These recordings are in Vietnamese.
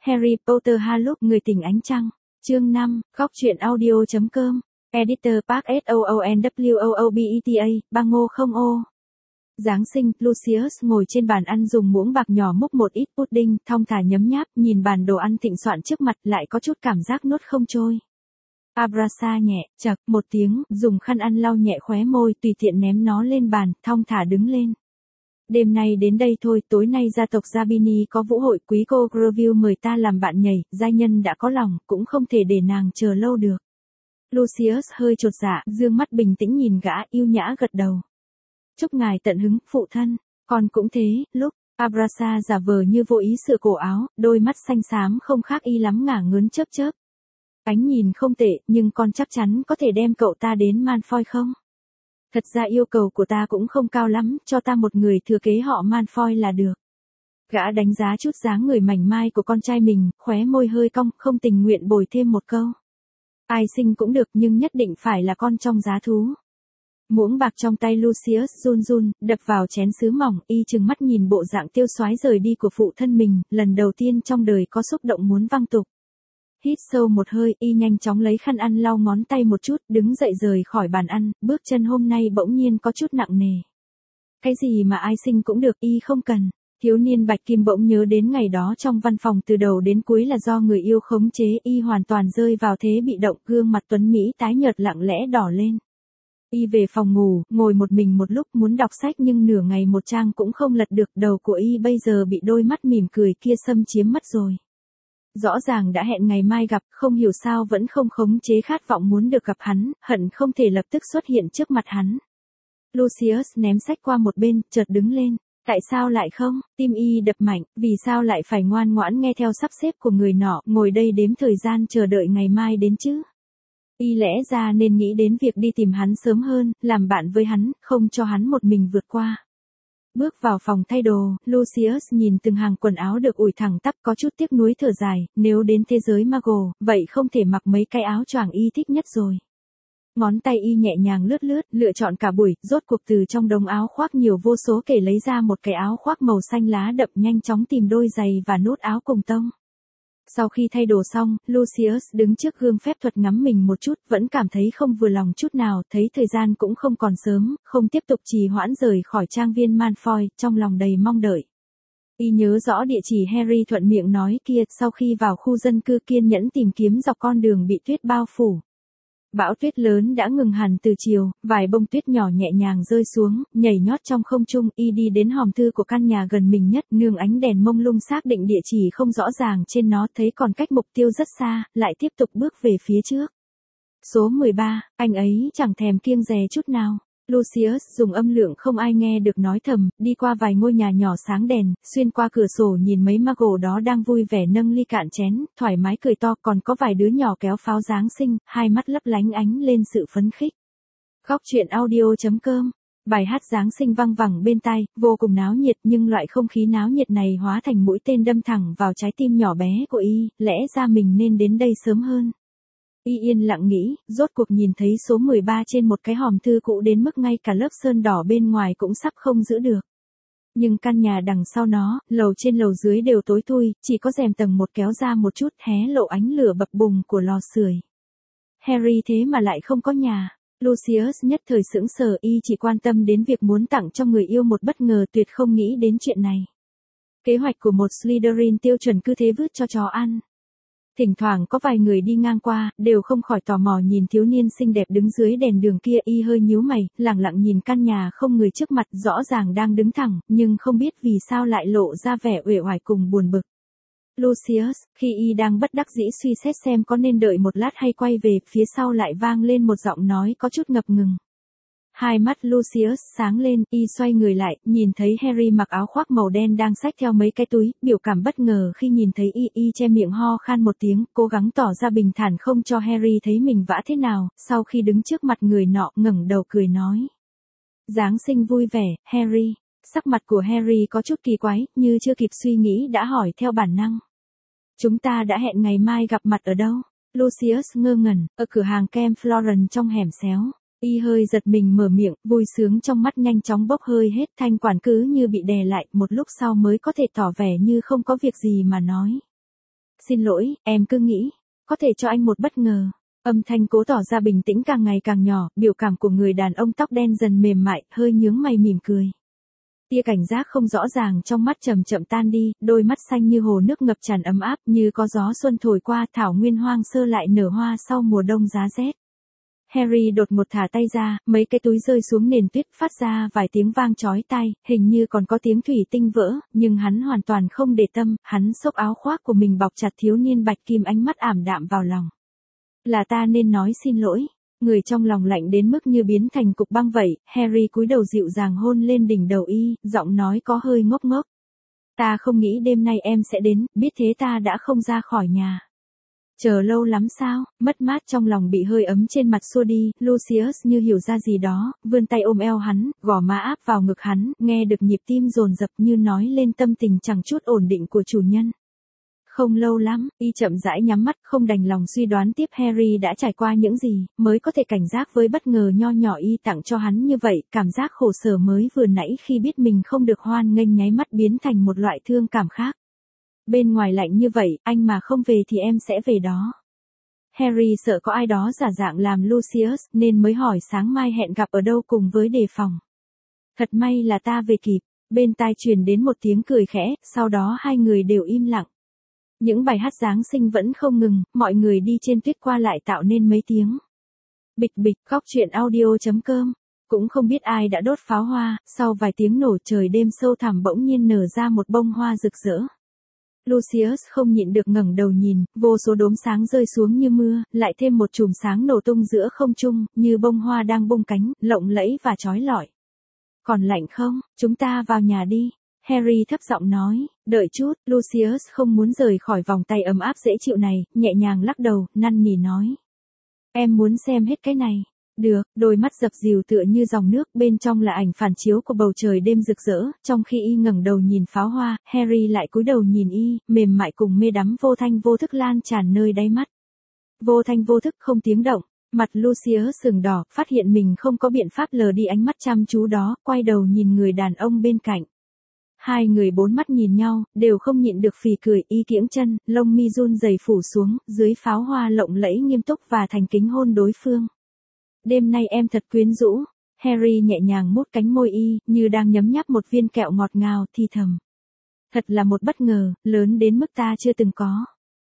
Harry Potter Halook người tình ánh trăng. Chương 5, góc truyện audio.com. Editor Park SOONWOOBETA, bang ngô không ô. Giáng sinh, Lucius ngồi trên bàn ăn dùng muỗng bạc nhỏ múc một ít pudding, thong thả nhấm nháp, nhìn bàn đồ ăn thịnh soạn trước mặt lại có chút cảm giác nuốt không trôi. Abrasa nhẹ, chậc, một tiếng, dùng khăn ăn lau nhẹ khóe môi, tùy tiện ném nó lên bàn, thong thả đứng lên. Đêm nay đến đây thôi, tối nay gia tộc Zabini có vũ hội, quý cô Greville mời ta làm bạn nhảy, gia nhân đã có lòng, cũng không thể để nàng chờ lâu được. Lucius hơi chột dạ, dương mắt bình tĩnh nhìn gã, yêu nhã gật đầu. Chúc ngài tận hứng, phụ thân, con cũng thế, lúc, Abrasa giả vờ như vô ý sửa cổ áo, đôi mắt xanh xám không khác y lắm ngả ngớn chớp chớp. Ánh nhìn không tệ, nhưng con chắc chắn có thể đem cậu ta đến Malfoy không? Thật ra yêu cầu của ta cũng không cao lắm, cho ta một người thừa kế họ Malfoy là được. Gã đánh giá chút dáng người mảnh mai của con trai mình, khóe môi hơi cong, không tình nguyện bồi thêm một câu. Ai sinh cũng được nhưng nhất định phải là con trong giá thú. Muỗng bạc trong tay Lucius run run, đập vào chén sứ mỏng, y trừng mắt nhìn bộ dạng tiêu xoái rời đi của phụ thân mình, lần đầu tiên trong đời có xúc động muốn văng tục. Hít sâu một hơi, y nhanh chóng lấy khăn ăn lau ngón tay một chút, đứng dậy rời khỏi bàn ăn, bước chân hôm nay bỗng nhiên có chút nặng nề. Cái gì mà ai sinh cũng được, y không cần. Thiếu niên Bạch Kim bỗng nhớ đến ngày đó trong văn phòng từ đầu đến cuối là do người yêu khống chế, y hoàn toàn rơi vào thế bị động, gương mặt tuấn Mỹ tái nhợt lặng lẽ đỏ lên. Y về phòng ngủ, ngồi một mình một lúc muốn đọc sách nhưng nửa ngày một trang cũng không lật được, đầu của y bây giờ bị đôi mắt mỉm cười kia xâm chiếm mất rồi. Rõ ràng đã hẹn ngày mai gặp, không hiểu sao vẫn không khống chế khát vọng muốn được gặp hắn, hận không thể lập tức xuất hiện trước mặt hắn. Lucius ném sách qua một bên, chợt đứng lên. Tại sao lại không? Tim y đập mạnh, vì sao lại phải ngoan ngoãn nghe theo sắp xếp của người nọ, ngồi đây đếm thời gian chờ đợi ngày mai đến chứ? Y lẽ ra nên nghĩ đến việc đi tìm hắn sớm hơn, làm bạn với hắn, không cho hắn một mình vượt qua. Bước vào phòng thay đồ, Lucius nhìn từng hàng quần áo được ủi thẳng tắp có chút tiếc nuối thở dài, nếu đến thế giới Muggle, vậy không thể mặc mấy cái áo choàng y thích nhất rồi. Ngón tay y nhẹ nhàng lướt lướt, lựa chọn cả buổi, rốt cuộc từ trong đống áo khoác nhiều vô số kể lấy ra một cái áo khoác màu xanh lá đậm, nhanh chóng tìm đôi giày và nút áo cùng tông. Sau khi thay đồ xong, Lucius đứng trước gương phép thuật ngắm mình một chút, vẫn cảm thấy không vừa lòng chút nào, thấy thời gian cũng không còn sớm, không tiếp tục trì hoãn rời khỏi trang viên Malfoy, trong lòng đầy mong đợi. Y nhớ rõ địa chỉ Harry thuận miệng nói kia, sau khi vào khu dân cư kiên nhẫn tìm kiếm dọc con đường bị tuyết bao phủ. Bão tuyết lớn đã ngừng hẳn từ chiều, vài bông tuyết nhỏ nhẹ nhàng rơi xuống, nhảy nhót trong không trung, y đi đến hòm thư của căn nhà gần mình nhất, nương ánh đèn mông lung xác định địa chỉ không rõ ràng trên nó, thấy còn cách mục tiêu rất xa, lại tiếp tục bước về phía trước. Số 13, anh ấy chẳng thèm kiêng dè chút nào. Lucius dùng âm lượng không ai nghe được nói thầm, đi qua vài ngôi nhà nhỏ sáng đèn, xuyên qua cửa sổ nhìn mấy Muggle đó đang vui vẻ nâng ly cạn chén, thoải mái cười to, còn có vài đứa nhỏ kéo pháo Giáng sinh, hai mắt lấp lánh ánh lên sự phấn khích. Góc truyện audio.com. Bài hát Giáng sinh vang vẳng bên tai, vô cùng náo nhiệt nhưng loại không khí náo nhiệt này hóa thành mũi tên đâm thẳng vào trái tim nhỏ bé của y, lẽ ra mình nên đến đây sớm hơn. Y yên lặng nghĩ, rốt cuộc nhìn thấy số 13 trên một cái hòm thư cũ đến mức ngay cả lớp sơn đỏ bên ngoài cũng sắp không giữ được. Nhưng căn nhà đằng sau nó, lầu trên lầu dưới đều tối thui, chỉ có rèm tầng một kéo ra một chút hé lộ ánh lửa bập bùng của lò sưởi. Harry thế mà lại không có nhà. Lucius nhất thời sững sờ, y chỉ quan tâm đến việc muốn tặng cho người yêu một bất ngờ, tuyệt không nghĩ đến chuyện này. Kế hoạch của một Slytherin tiêu chuẩn cứ thế vứt cho chó ăn. Thỉnh thoảng có vài người đi ngang qua, đều không khỏi tò mò nhìn thiếu niên xinh đẹp đứng dưới đèn đường kia, y hơi nhíu mày, lẳng lặng nhìn căn nhà không người trước mặt, rõ ràng đang đứng thẳng, nhưng không biết vì sao lại lộ ra vẻ uể oải cùng buồn bực. Lucius, khi y đang bất đắc dĩ suy xét xem có nên đợi một lát hay quay về, phía sau lại vang lên một giọng nói có chút ngập ngừng. Hai mắt Lucius sáng lên, y xoay người lại, nhìn thấy Harry mặc áo khoác màu đen đang xách theo mấy cái túi, biểu cảm bất ngờ khi nhìn thấy y che miệng ho khan một tiếng, cố gắng tỏ ra bình thản không cho Harry thấy mình vã thế nào, sau khi đứng trước mặt người nọ, ngẩng đầu cười nói. Giáng sinh vui vẻ, Harry. Sắc mặt của Harry có chút kỳ quái, như chưa kịp suy nghĩ đã hỏi theo bản năng. Chúng ta đã hẹn ngày mai gặp mặt ở đâu? Lucius ngơ ngẩn, ở cửa hàng kem Florence trong hẻm xéo. Y hơi giật mình mở miệng, vui sướng trong mắt nhanh chóng bốc hơi hết, thanh quản cứ như bị đè lại, một lúc sau mới có thể tỏ vẻ như không có việc gì mà nói. xin lỗi, em cứ nghĩ, có thể cho anh một bất ngờ. Âm thanh cố tỏ ra bình tĩnh càng ngày càng nhỏ, biểu cảm của người đàn ông tóc đen dần mềm mại, hơi nhướng mày mỉm cười. Tia cảnh giác không rõ ràng trong mắt chậm chậm tan đi, đôi mắt xanh như hồ nước ngập tràn ấm áp, như có gió xuân thổi qua, thảo nguyên hoang sơ lại nở hoa sau mùa đông giá rét. Harry đột ngột thả tay ra, mấy cái túi rơi xuống nền tuyết, phát ra vài tiếng vang chói tai, hình như còn có tiếng thủy tinh vỡ, nhưng hắn hoàn toàn không để tâm, hắn xốc áo khoác của mình bọc chặt thiếu niên bạch kim, ánh mắt ảm đạm vào lòng. Là ta nên nói xin lỗi. Người trong lòng lạnh đến mức như biến thành cục băng vậy, Harry cúi đầu dịu dàng hôn lên đỉnh đầu y, giọng nói có hơi ngốc ngốc. Ta không nghĩ đêm nay em sẽ đến, biết thế ta đã không ra khỏi nhà. Chờ lâu lắm sao, mất mát trong lòng bị hơi ấm trên mặt xua đi, Lucius như hiểu ra gì đó, vươn tay ôm eo hắn, gò má áp vào ngực hắn, nghe được nhịp tim dồn dập như nói lên tâm tình chẳng chút ổn định của chủ nhân. Không lâu lắm, y chậm rãi nhắm mắt, không đành lòng suy đoán tiếp Harry đã trải qua những gì, mới có thể cảnh giác với bất ngờ nho nhỏ y tặng cho hắn như vậy, cảm giác khổ sở mới vừa nãy khi biết mình không được hoan nghênh nháy mắt biến thành một loại thương cảm khác. Bên ngoài lạnh như vậy, anh mà không về thì em sẽ về đó. Harry sợ có ai đó giả dạng làm Lucius, nên mới hỏi sáng mai hẹn gặp ở đâu cùng với đề phòng. Thật may là ta về kịp, bên tai truyền đến một tiếng cười khẽ, sau đó hai người đều im lặng. Những bài hát Giáng sinh vẫn không ngừng, mọi người đi trên tuyết qua lại tạo nên mấy tiếng. Bịch bịch, Góc Chuyện Audio.com. Cũng không biết ai đã đốt pháo hoa, sau vài tiếng nổ trời đêm sâu thẳm bỗng nhiên nở ra một bông hoa rực rỡ. Lucius không nhịn được ngẩng đầu nhìn, vô số đốm sáng rơi xuống như mưa, lại thêm một chùm sáng nổ tung giữa không trung, như bông hoa đang bung cánh, lộng lẫy và chói lọi. Còn lạnh không, chúng ta vào nhà đi. Harry thấp giọng nói, đợi chút, Lucius không muốn rời khỏi vòng tay ấm áp dễ chịu này, nhẹ nhàng lắc đầu, năn nỉ nói. Em muốn xem hết cái này. Được, đôi mắt dập dìu tựa như dòng nước, bên trong là ảnh phản chiếu của bầu trời đêm rực rỡ, trong khi y ngẩng đầu nhìn pháo hoa, Harry lại cúi đầu nhìn y, mềm mại cùng mê đắm vô thanh vô thức lan tràn nơi đáy mắt. Vô thanh vô thức không tiếng động, mặt Lucius sừng đỏ, phát hiện mình không có biện pháp lờ đi ánh mắt chăm chú đó, quay đầu nhìn người đàn ông bên cạnh. Hai người bốn mắt nhìn nhau, đều không nhịn được phì cười, y kiễng chân, lông mi run rẩy phủ xuống, dưới pháo hoa lộng lẫy nghiêm túc và thành kính hôn đối phương. Đêm nay em thật quyến rũ. Harry nhẹ nhàng mút cánh môi y, như đang nhấm nháp một viên kẹo ngọt ngào, thì thầm. Thật là một bất ngờ, lớn đến mức ta chưa từng có.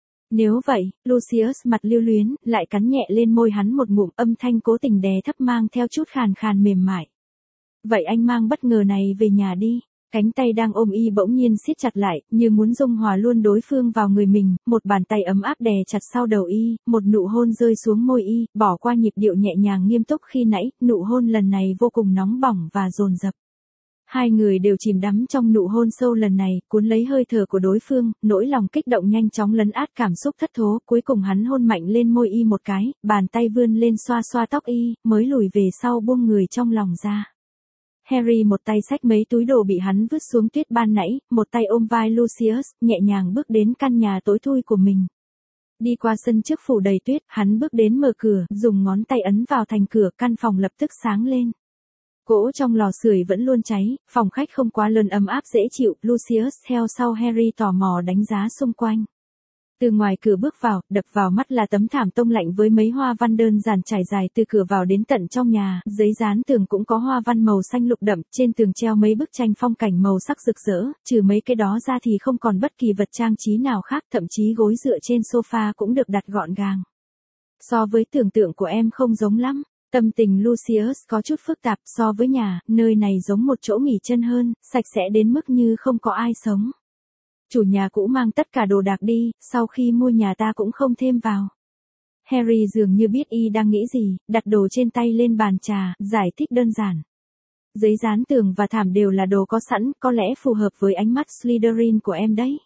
Nếu vậy, Lucius mặt lưu luyến, lại cắn nhẹ lên môi hắn một ngụm, âm thanh cố tình đè thấp mang theo chút khàn khàn mềm mại. Vậy anh mang bất ngờ này về nhà đi. Cánh tay đang ôm y bỗng nhiên siết chặt lại, như muốn dung hòa luôn đối phương vào người mình, một bàn tay ấm áp đè chặt sau đầu y, một nụ hôn rơi xuống môi y, bỏ qua nhịp điệu nhẹ nhàng nghiêm túc khi nãy, nụ hôn lần này vô cùng nóng bỏng và dồn dập. Hai người đều chìm đắm trong nụ hôn sâu lần này, cuốn lấy hơi thở của đối phương, nỗi lòng kích động nhanh chóng lấn át cảm xúc thất thố, cuối cùng hắn hôn mạnh lên môi y một cái, bàn tay vươn lên xoa xoa tóc y, mới lùi về sau buông người trong lòng ra. Harry một tay xách mấy túi đồ bị hắn vứt xuống tuyết ban nãy, một tay ôm vai Lucius, nhẹ nhàng bước đến căn nhà tối thui của mình. Đi qua sân trước phủ đầy tuyết, hắn bước đến mở cửa, dùng ngón tay ấn vào thành cửa, căn phòng lập tức sáng lên. Cỗ trong lò sưởi vẫn luôn cháy, phòng khách không quá lớn ấm áp dễ chịu, Lucius theo sau Harry tò mò đánh giá xung quanh. Từ ngoài cửa bước vào, đập vào mắt là tấm thảm tông lạnh với mấy hoa văn đơn giản trải dài từ cửa vào đến tận trong nhà, giấy dán tường cũng có hoa văn màu xanh lục đậm, trên tường treo mấy bức tranh phong cảnh màu sắc rực rỡ, trừ mấy cái đó ra thì không còn bất kỳ vật trang trí nào khác, thậm chí gối dựa trên sofa cũng được đặt gọn gàng. So với tưởng tượng của em không giống lắm. Tâm tình Lucius có chút phức tạp, so với nhà, nơi này giống một chỗ nghỉ chân hơn, sạch sẽ đến mức như không có ai sống. Chủ nhà cũ mang tất cả đồ đạc đi, sau khi mua nhà ta cũng không thêm vào. Harry dường như biết y đang nghĩ gì, đặt đồ trên tay lên bàn trà, giải thích đơn giản. Giấy dán tường và thảm đều là đồ có sẵn, có lẽ phù hợp với ánh mắt Slytherin của em đấy.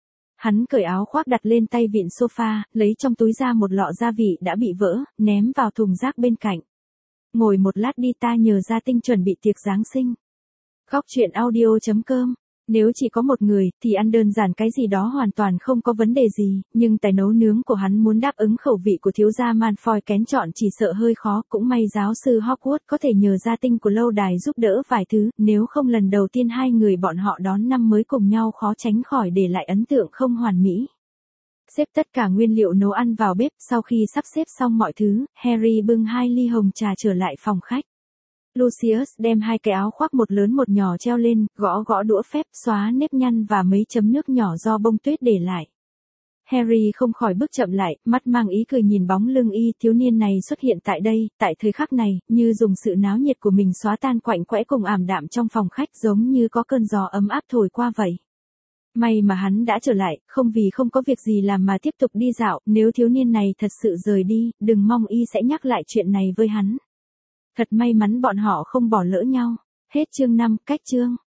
Hắn cởi áo khoác đặt lên tay vịn sofa, lấy trong túi ra một lọ gia vị đã bị vỡ, ném vào thùng rác bên cạnh. Ngồi một lát đi, ta nhờ gia tinh chuẩn bị tiệc Giáng sinh. Góc Chuyện Audio.com. Nếu chỉ có một người, thì ăn đơn giản cái gì đó hoàn toàn không có vấn đề gì, nhưng tài nấu nướng của hắn muốn đáp ứng khẩu vị của thiếu gia Malfoy kén chọn chỉ sợ hơi khó, cũng may giáo sư Hogwarts có thể nhờ gia tinh của lâu đài giúp đỡ vài thứ, nếu không lần đầu tiên hai người bọn họ đón năm mới cùng nhau khó tránh khỏi để lại ấn tượng không hoàn mỹ. Xếp tất cả nguyên liệu nấu ăn vào bếp, sau khi sắp xếp xong mọi thứ, Harry bưng 2 ly hồng trà trở lại phòng khách. Lucius đem 2 cái áo khoác một lớn một nhỏ treo lên, gõ gõ đũa phép, xóa nếp nhăn và mấy chấm nước nhỏ do bông tuyết để lại. Harry không khỏi bước chậm lại, mắt mang ý cười nhìn bóng lưng thiếu niên này xuất hiện tại đây, tại thời khắc này, như dùng sự náo nhiệt của mình xóa tan quạnh quẽ cùng ảm đạm trong phòng khách, giống như có cơn gió ấm áp thổi qua vậy. May mà hắn đã trở lại, không vì không có việc gì làm mà tiếp tục đi dạo, nếu thiếu niên này thật sự rời đi, đừng mong sẽ nhắc lại chuyện này với hắn. Thật may mắn bọn họ không bỏ lỡ nhau. Hết chương 5, cách chương.